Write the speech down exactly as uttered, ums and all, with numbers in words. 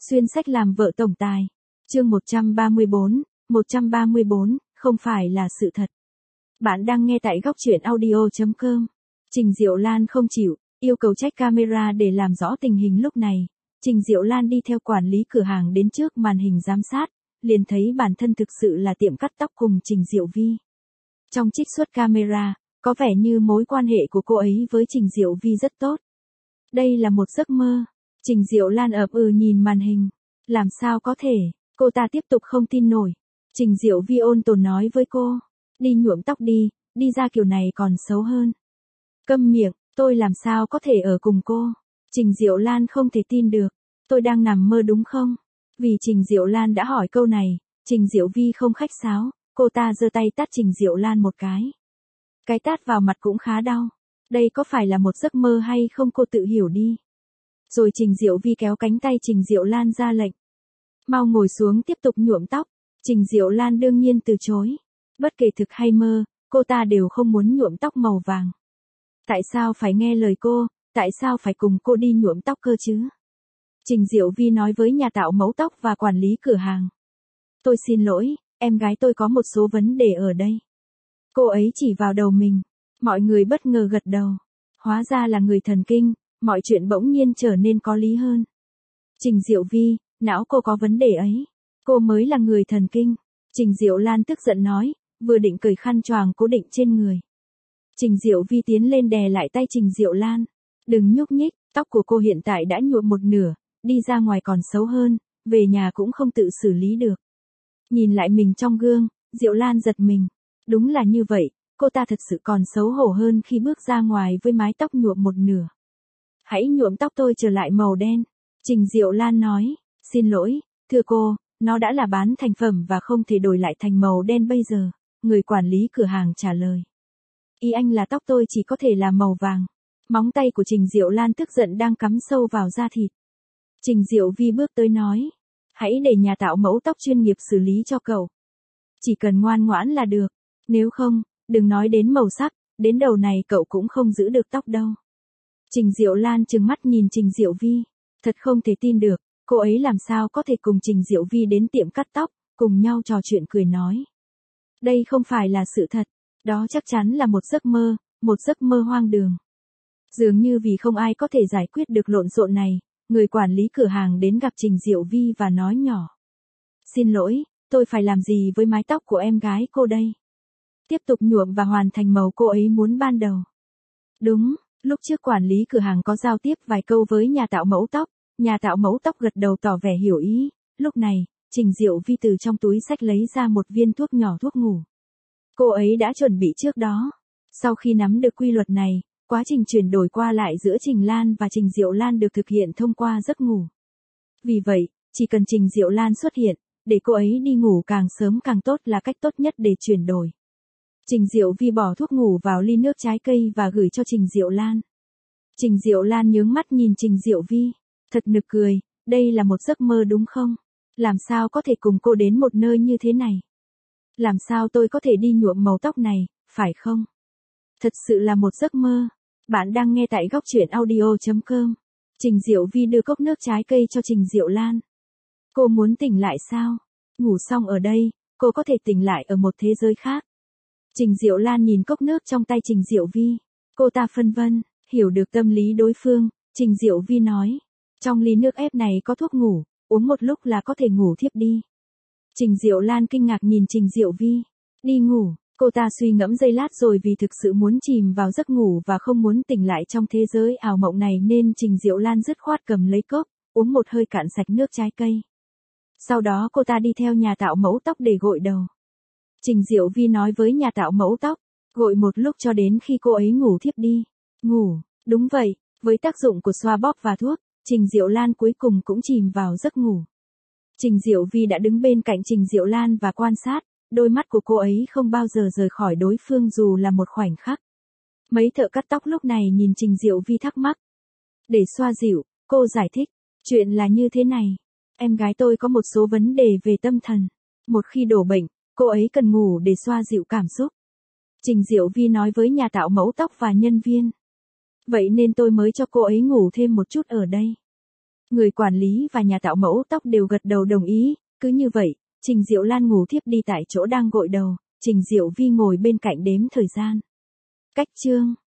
Xuyên sách làm vợ tổng tài. Chương một trăm ba mươi bốn, một trăm ba mươi bốn, không phải là sự thật. Bạn đang nghe tại góc truyện audio chấm com. Trình Diệu Lan không chịu, yêu cầu check camera để làm rõ tình hình lúc này. Trình Diệu Lan đi theo quản lý cửa hàng đến trước màn hình giám sát, liền thấy bản thân thực sự là tiệm cắt tóc cùng Trình Diệu Vi. Trong trích xuất camera, có vẻ như mối quan hệ của cô ấy với Trình Diệu Vi rất tốt. Đây là một giấc mơ. Trình Diệu Lan ậm ừ nhìn màn hình. Làm sao có thể, cô ta tiếp tục không tin nổi. Trình Diệu Vi ôn tồn nói với cô, đi nhuộm tóc đi, đi ra kiểu này còn xấu hơn. Câm miệng, tôi làm sao có thể ở cùng cô. Trình Diệu Lan không thể tin được, tôi đang nằm mơ đúng không? Vì Trình Diệu Lan đã hỏi câu này, Trình Diệu Vi không khách sáo, cô ta giơ tay tát Trình Diệu Lan một cái. Cái tát vào mặt cũng khá đau. Đây có phải là một giấc mơ hay không cô tự hiểu đi. Rồi Trình Diệu Vi kéo cánh tay Trình Diệu Lan ra lệnh. Mau ngồi xuống tiếp tục nhuộm tóc. Trình Diệu Lan đương nhiên từ chối. Bất kể thực hay mơ, cô ta đều không muốn nhuộm tóc màu vàng. Tại sao phải nghe lời cô, tại sao phải cùng cô đi nhuộm tóc cơ chứ? Trình Diệu Vi nói với nhà tạo mẫu tóc và quản lý cửa hàng. Tôi xin lỗi, em gái tôi có một số vấn đề ở đây. Cô ấy chỉ vào đầu mình. Mọi người bất ngờ gật đầu. Hóa ra là người thần kinh, mọi chuyện bỗng nhiên trở nên có lý hơn. Trình Diệu Vi, não cô có vấn đề ấy. Cô mới là người thần kinh. Trình Diệu Lan tức giận nói, vừa định cởi khăn choàng cố định trên người. Trình Diệu Vi tiến lên đè lại tay Trình Diệu Lan. Đừng nhúc nhích, tóc của cô hiện tại đã nhuộm một nửa, đi ra ngoài còn xấu hơn, về nhà cũng không tự xử lý được. Nhìn lại mình trong gương, Diệu Lan giật mình. Đúng là như vậy, cô ta thật sự còn xấu hổ hơn khi bước ra ngoài với mái tóc nhuộm một nửa. Hãy nhuộm tóc tôi trở lại màu đen. Trình Diệu Lan nói, xin lỗi, thưa cô, nó đã là bán thành phẩm và không thể đổi lại thành màu đen bây giờ. Người quản lý cửa hàng trả lời. Ý anh là tóc tôi chỉ có thể là màu vàng. Móng tay của Trình Diệu Lan tức giận đang cắm sâu vào da thịt. Trình Diệu Vi bước tới nói, hãy để nhà tạo mẫu tóc chuyên nghiệp xử lý cho cậu. Chỉ cần ngoan ngoãn là được. Nếu không, đừng nói đến màu sắc, đến đầu này cậu cũng không giữ được tóc đâu. Trình Diệu Lan trừng mắt nhìn Trình Diệu Vi. Thật không thể tin được, cô ấy làm sao có thể cùng Trình Diệu Vi đến tiệm cắt tóc, cùng nhau trò chuyện cười nói. Đây không phải là sự thật, đó chắc chắn là một giấc mơ, một giấc mơ hoang đường. Dường như vì không ai có thể giải quyết được lộn xộn này, người quản lý cửa hàng đến gặp Trình Diệu Vi và nói nhỏ. Xin lỗi, tôi phải làm gì với mái tóc của em gái cô đây? Tiếp tục nhuộm và hoàn thành màu cô ấy muốn ban đầu. Đúng, lúc trước quản lý cửa hàng có giao tiếp vài câu với nhà tạo mẫu tóc, nhà tạo mẫu tóc gật đầu tỏ vẻ hiểu ý. Lúc này, Trình Diệu Vi từ trong túi xách lấy ra một viên thuốc nhỏ thuốc ngủ. Cô ấy đã chuẩn bị trước đó. Sau khi nắm được quy luật này, quá trình chuyển đổi qua lại giữa Trình Lan và Trình Diệu Lan được thực hiện thông qua giấc ngủ. Vì vậy, chỉ cần Trình Diệu Lan xuất hiện, để cô ấy đi ngủ càng sớm càng tốt là cách tốt nhất để chuyển đổi. Trình Diệu Vi bỏ thuốc ngủ vào ly nước trái cây và gửi cho Trình Diệu Lan. Trình Diệu Lan nhướng mắt nhìn Trình Diệu Vi. Thật nực cười, đây là một giấc mơ đúng không? Làm sao có thể cùng cô đến một nơi như thế này? Làm sao tôi có thể đi nhuộm màu tóc này, phải không? Thật sự là một giấc mơ. Bạn đang nghe tại góc truyện audio chấm com. Trình Diệu Vi đưa cốc nước trái cây cho Trình Diệu Lan. Cô muốn tỉnh lại sao? Ngủ xong ở đây, cô có thể tỉnh lại ở một thế giới khác. Trình Diệu Lan nhìn cốc nước trong tay Trình Diệu Vi. Cô ta phân vân, hiểu được tâm lý đối phương. Trình Diệu Vi nói, trong ly nước ép này có thuốc ngủ, uống một lúc là có thể ngủ thiếp đi. Trình Diệu Lan kinh ngạc nhìn Trình Diệu Vi. Đi ngủ, cô ta suy ngẫm giây lát rồi vì thực sự muốn chìm vào giấc ngủ và không muốn tỉnh lại trong thế giới ảo mộng này nên Trình Diệu Lan dứt khoát cầm lấy cốc, uống một hơi cạn sạch nước trái cây. Sau đó cô ta đi theo nhà tạo mẫu tóc để gội đầu. Trình Diệu Vi nói với nhà tạo mẫu tóc, gội một lúc cho đến khi cô ấy ngủ thiếp đi. Ngủ, đúng vậy, với tác dụng của xoa bóp và thuốc, Trình Diệu Lan cuối cùng cũng chìm vào giấc ngủ. Trình Diệu Vi đã đứng bên cạnh Trình Diệu Lan và quan sát, đôi mắt của cô ấy không bao giờ rời khỏi đối phương dù là một khoảnh khắc. Mấy thợ cắt tóc lúc này nhìn Trình Diệu Vi thắc mắc. Để xoa dịu, cô giải thích, chuyện là như thế này. Em gái tôi có một số vấn đề về tâm thần. Một khi đổ bệnh, cô ấy cần ngủ để xoa dịu cảm xúc. Trình Diệu Vi nói với nhà tạo mẫu tóc và nhân viên. Vậy nên tôi mới cho cô ấy ngủ thêm một chút ở đây. Người quản lý và nhà tạo mẫu tóc đều gật đầu đồng ý, cứ như vậy, Trình Diệu Lan ngủ thiếp đi tại chỗ đang gội đầu, Trình Diệu Vi ngồi bên cạnh đếm thời gian. Cách chương